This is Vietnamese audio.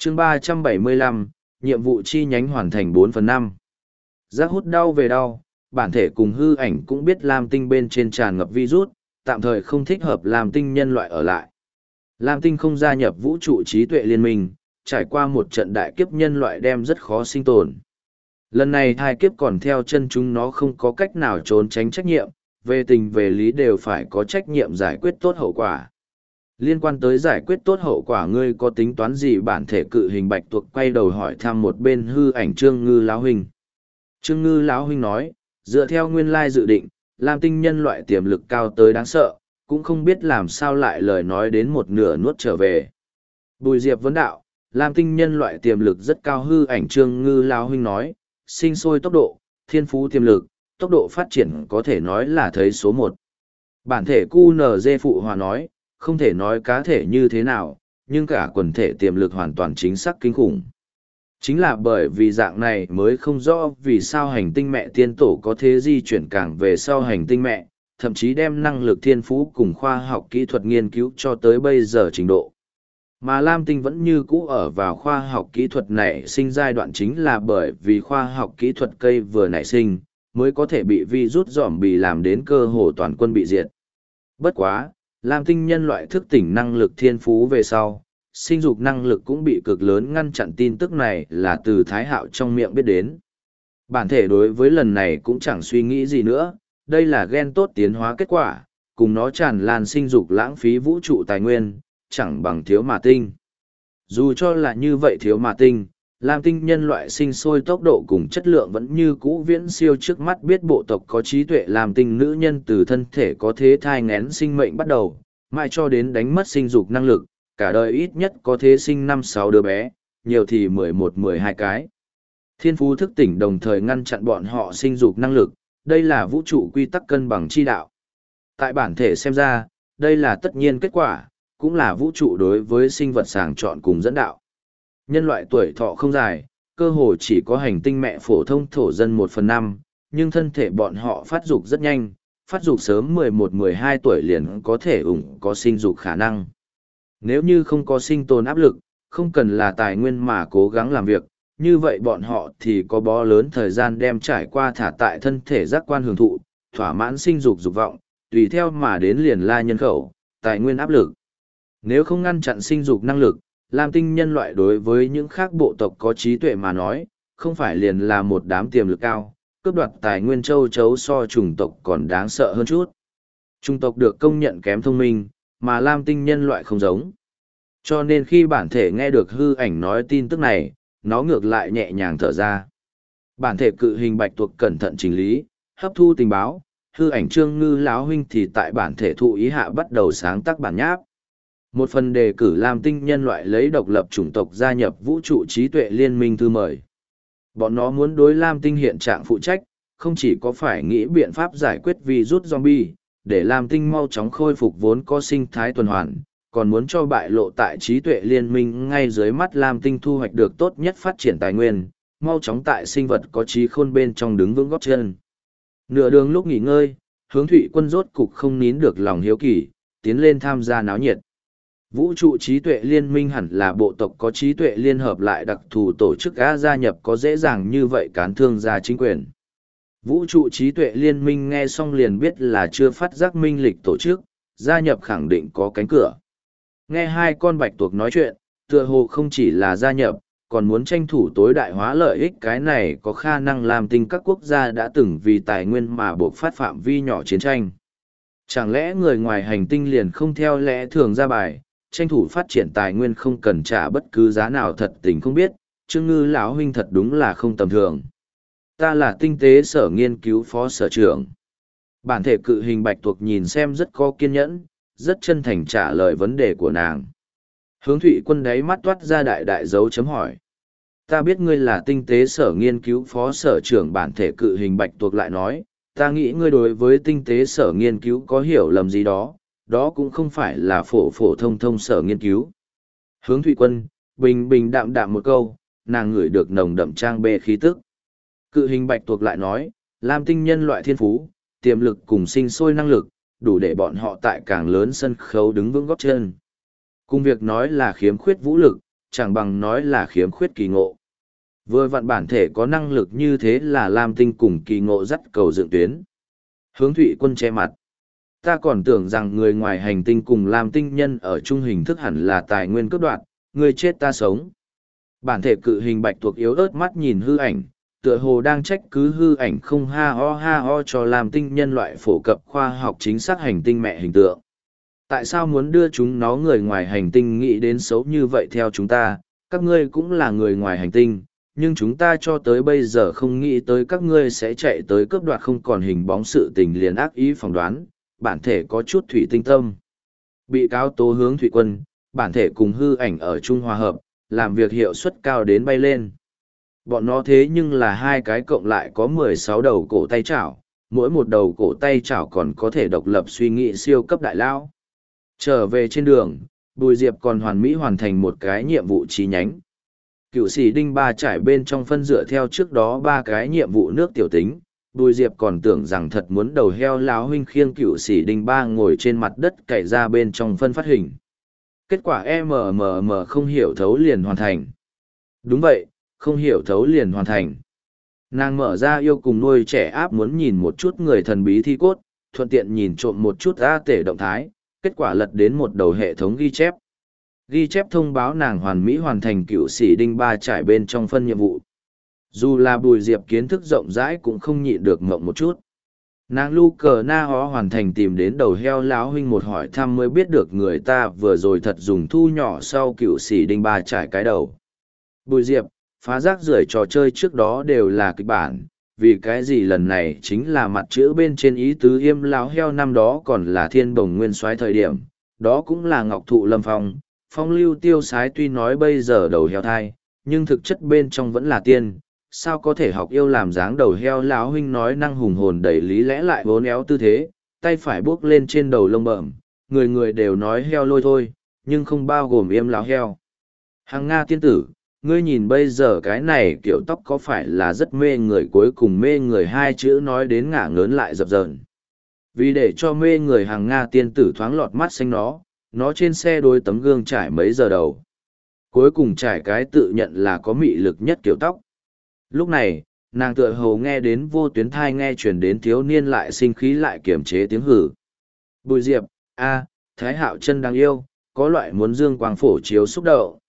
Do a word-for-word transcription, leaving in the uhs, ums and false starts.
chương ba trăm bảy mươi lăm, nhiệm vụ chi nhánh hoàn thành bốn phần năm. Giác hút đau về đau, bản thể cùng hư ảnh cũng biết Lam Tinh bên trên tràn ngập virus, tạm thời không thích hợp Lam Tinh nhân loại ở lại. Lam Tinh không gia nhập vũ trụ trí tuệ liên minh, trải qua một trận đại kiếp nhân loại đem rất khó sinh tồn. Lần này thai kiếp còn theo chân chúng nó không có cách nào trốn tránh trách nhiệm, về tình về lý đều phải có trách nhiệm giải quyết tốt hậu quả. Liên quan tới giải quyết tốt hậu quả, ngươi có tính toán gì? Bản thể cự hình bạch tuộc quay đầu hỏi thăm một bên hư ảnh Trương Ngư lão huynh. Trương Ngư lão huynh nói, dựa theo nguyên lai dự định, Lam Tinh nhân loại tiềm lực cao tới đáng sợ, cũng không biết làm sao lại lời nói đến một nửa nuốt trở về. Bùi Diệp vấn đạo, Lam Tinh nhân loại tiềm lực rất cao. Hư ảnh Trương Ngư lão huynh nói, sinh sôi tốc độ, thiên phú tiềm lực, tốc độ phát triển có thể nói là thấy số một. Bản thể cu nờ dê phụ hòa nói, không thể nói cá thể như thế nào, nhưng cả quần thể tiềm lực hoàn toàn chính xác kinh khủng. Chính là bởi vì dạng này mới không rõ vì sao hành tinh mẹ tiên tổ có thế di chuyển càng về sau hành tinh mẹ, thậm chí đem năng lực thiên phú cùng khoa học kỹ thuật nghiên cứu cho tới bây giờ trình độ. Mà Lam Tinh vẫn như cũ ở vào khoa học kỹ thuật nảy sinh giai đoạn, chính là bởi vì khoa học kỹ thuật cây vừa nảy sinh, mới có thể bị virus dòm bì làm đến cơ hồ toàn quân bị diệt. Bất quá, Lam Tinh nhân loại thức tỉnh năng lực thiên phú về sau, sinh dục năng lực cũng bị cực lớn ngăn chặn. Tin tức này là từ Thái Hạo trong miệng biết đến. Bản thể đối với lần này cũng chẳng suy nghĩ gì nữa, đây là gen tốt tiến hóa kết quả, cùng nó tràn lan sinh dục lãng phí vũ trụ tài nguyên, chẳng bằng thiếu mà tinh. Dù cho là như vậy thiếu mà tinh, Lam Tinh nhân loại sinh sôi tốc độ cùng chất lượng vẫn như cũ viễn siêu trước mắt. Biết bộ tộc có trí tuệ Lam Tinh nữ nhân từ thân thể có thế thai nghén sinh mệnh bắt đầu, mãi cho đến đánh mất sinh dục năng lực, cả đời ít nhất có thế sinh năm sáu đứa bé, nhiều thì mười một mười hai cái. Thiên phú thức tỉnh đồng thời ngăn chặn bọn họ sinh dục năng lực, đây là vũ trụ quy tắc cân bằng chi đạo. Tại bản thể xem ra, đây là tất nhiên kết quả, cũng là vũ trụ đối với sinh vật sàng chọn cùng dẫn đạo. Nhân loại tuổi thọ không dài, cơ hồ chỉ có hành tinh mẹ phổ thông thổ dân một phần năm, nhưng thân thể bọn họ phát dục rất nhanh, phát dục sớm mười một mười hai tuổi liền có thể ủng có sinh dục khả năng. Nếu như không có sinh tồn áp lực, không cần là tài nguyên mà cố gắng làm việc, như vậy bọn họ thì có bó lớn thời gian đem trải qua thả tại thân thể giác quan hưởng thụ, thỏa mãn sinh dục dục vọng, tùy theo mà đến liền la nhân khẩu, tài nguyên áp lực. Nếu không ngăn chặn sinh dục năng lực, Lam Tinh nhân loại đối với những khác bộ tộc có trí tuệ mà nói, không phải liền là một đám tiềm lực cao, cướp đoạt tài nguyên châu chấu so chủng tộc còn đáng sợ hơn chút. Chủng tộc được công nhận kém thông minh, mà Lam Tinh nhân loại không giống. Cho nên khi bản thể nghe được hư ảnh nói tin tức này, nó ngược lại nhẹ nhàng thở ra. Bản thể cự hình bạch tuộc cẩn thận chỉnh lý, hấp thu tình báo, hư ảnh Trương Ngư lão huynh thì tại bản thể thụ ý hạ bắt đầu sáng tác bản nháp. Một phần đề cử Lam Tinh nhân loại lấy độc lập chủng tộc gia nhập vũ trụ trí tuệ liên minh thư mời. Bọn nó muốn đối Lam Tinh hiện trạng phụ trách, không chỉ có phải nghĩ biện pháp giải quyết virus zombie, để Lam Tinh mau chóng khôi phục vốn có sinh thái tuần hoàn, còn muốn cho bại lộ tại trí tuệ liên minh ngay dưới mắt Lam Tinh thu hoạch được tốt nhất phát triển tài nguyên, mau chóng tại sinh vật có trí khôn bên trong đứng vững gót chân. Nửa đường lúc nghỉ ngơi, Hướng Thụy Quân rốt cục không nín được lòng hiếu kỳ, tiến lên tham gia náo nhiệt. Vũ trụ trí tuệ liên minh hẳn là bộ tộc có trí tuệ liên hợp lại đặc thù tổ chức A, gia nhập có dễ dàng như vậy cán thương gia chính quyền. Vũ trụ trí tuệ liên minh nghe xong liền biết là chưa phát giác minh lịch tổ chức, gia nhập khẳng định có cánh cửa. Nghe hai con bạch tuộc nói chuyện, tựa hồ không chỉ là gia nhập, còn muốn tranh thủ tối đại hóa lợi ích. Cái này có khả năng làm tinh các quốc gia đã từng vì tài nguyên mà buộc phát phạm vi nhỏ chiến tranh. Chẳng lẽ người ngoài hành tinh liền không theo lẽ thường ra bài, tranh thủ phát triển tài nguyên không cần trả bất cứ giá nào? Thật tình không biết, Trương Ngư lão huynh thật đúng là không tầm thường. Ta là tinh tế sở nghiên cứu phó sở trưởng. Bản thể cự hình bạch tuộc nhìn xem rất có kiên nhẫn, rất chân thành trả lời vấn đề của nàng. Hướng Thụy Quân đáy mắt toát ra đại đại dấu chấm hỏi. Ta biết ngươi là tinh tế sở nghiên cứu phó sở trưởng. Bản thể cự hình bạch tuộc lại nói, ta nghĩ ngươi đối với tinh tế sở nghiên cứu có hiểu lầm gì đó, đó cũng không phải là phổ phổ thông thông sở nghiên cứu. Hướng Thụy Quân, bình bình đạm đạm một câu, nàng ngửi được nồng đậm trang bê khí tức. Cự hình bạch tuộc lại nói, Lam Tinh nhân loại thiên phú, tiềm lực cùng sinh sôi năng lực, đủ để bọn họ tại càng lớn sân khấu đứng vững gót chân. Cùng việc nói là khiếm khuyết vũ lực, chẳng bằng nói là khiếm khuyết kỳ ngộ. Vừa vặn bản thể có năng lực như thế là Lam Tinh cùng kỳ ngộ dắt cầu dựng tuyến. Hướng Thụy Quân che mặt. Ta còn tưởng rằng người ngoài hành tinh cùng Lam Tinh nhân ở chung hình thức hẳn là tài nguyên cướp đoạt, người chết ta sống. Bản thể cự hình bạch tuộc yếu ớt mắt nhìn hư ảnh, tựa hồ đang trách cứ hư ảnh không ha ho ha ho cho Lam Tinh nhân loại phổ cập khoa học chính xác hành tinh mẹ hình tượng. Tại sao muốn đưa chúng nó người ngoài hành tinh nghĩ đến xấu như vậy theo chúng ta, các ngươi cũng là người ngoài hành tinh, nhưng chúng ta cho tới bây giờ không nghĩ tới các ngươi sẽ chạy tới cướp đoạt không còn hình bóng sự tình liền ác ý phỏng đoán, bản thể có chút thủy tinh tâm. Bị cáo tố Hướng Thụy Quân, bản thể cùng hư ảnh ở chung hòa hợp, làm việc hiệu suất cao đến bay lên. Bọn nó thế nhưng là hai cái cộng lại có mười sáu đầu cổ tay chảo, mỗi một đầu cổ tay chảo còn có thể độc lập suy nghĩ siêu cấp đại lao. Trở về trên đường, Bùi Diệp còn hoàn mỹ hoàn thành một cái nhiệm vụ chi nhánh. Cựu sĩ đinh ba trải bên trong phân dựa theo trước đó ba cái nhiệm vụ nước tiểu tính, Bùi Diệp còn tưởng rằng thật muốn đầu heo láo huynh khiêng cựu sĩ đinh ba ngồi trên mặt đất cày ra bên trong phân phát hình. Kết quả em mờ mờ mờ không hiểu thấu liền hoàn thành. Đúng vậy, không hiểu thấu liền hoàn thành. Nàng mở ra yêu cùng nuôi trẻ áp muốn nhìn một chút người thần bí thi cốt, thuận tiện nhìn trộm một chút A tể động thái, kết quả lật đến một đầu hệ thống ghi chép. Ghi chép thông báo nàng hoàn mỹ hoàn thành cựu sĩ đinh ba trải bên trong phân nhiệm vụ. Dù là Bùi Diệp kiến thức rộng rãi cũng không nhịn được mộng một chút. Nàng lu cờ na hó hoàn thành tìm đến đầu heo láo huynh một hỏi thăm mới biết được người ta vừa rồi thật dùng thu nhỏ sau cựu sĩ đinh ba trải cái đầu. Bùi Diệp, phá rác rưởi trò chơi trước đó đều là kịch bản, vì cái gì lần này chính là mặt chữ bên trên ý tứ yêm láo heo năm đó còn là thiên bồng nguyên soái thời điểm, đó cũng là ngọc thụ lâm phong, phong lưu tiêu sái tuy nói bây giờ đầu heo thai, nhưng thực chất bên trong vẫn là tiên. Sao có thể học yêu làm dáng đầu heo lão huynh nói năng hùng hồn đầy lý lẽ lại vốn éo tư thế, tay phải buốc lên trên đầu lông bẩm, người người đều nói heo lôi thôi, nhưng không bao gồm yêm lão heo. Hằng Nga tiên tử, ngươi nhìn bây giờ cái này kiểu tóc có phải là rất mê người, cuối cùng mê người hai chữ nói đến ngả ngớn lại dập dờn. Vì để cho mê người Hằng Nga tiên tử thoáng lọt mắt xanh nó, nó trên xe đôi tấm gương trải mấy giờ đầu. Cuối cùng trải cái tự nhận là có mị lực nhất kiểu tóc. Lúc này, nàng tựa hồ nghe đến vô tuyến thai nghe chuyển đến thiếu niên lại sinh khí lại kiềm chế tiếng hử. Bùi Diệp, a Thái Hạo chân đáng yêu, có loại muốn dương quang phổ chiếu xúc động,